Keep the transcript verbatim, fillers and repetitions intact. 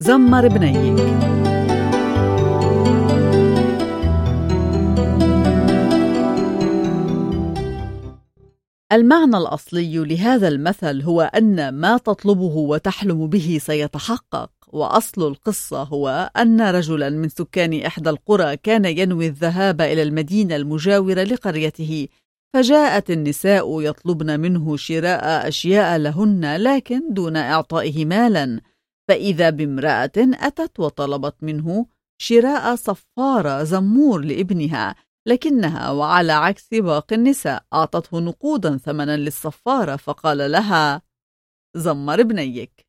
زمر بنيك. المعنى الأصلي لهذا المثل هو أن ما تطلبه وتحلم به سيتحقق، وأصل القصة هو أن رجلا من سكان إحدى القرى كان ينوي الذهاب إلى المدينة المجاورة لقريته، فجاءت النساء يطلبن منه شراء أشياء لهن لكن دون إعطائه مالا، فإذا بامرأة أتت وطلبت منه شراء صفارة زمور لابنها، لكنها وعلى عكس باقي النساء أعطته نقودا ثمنا للصفارة، فقال لها: زمر بنيك.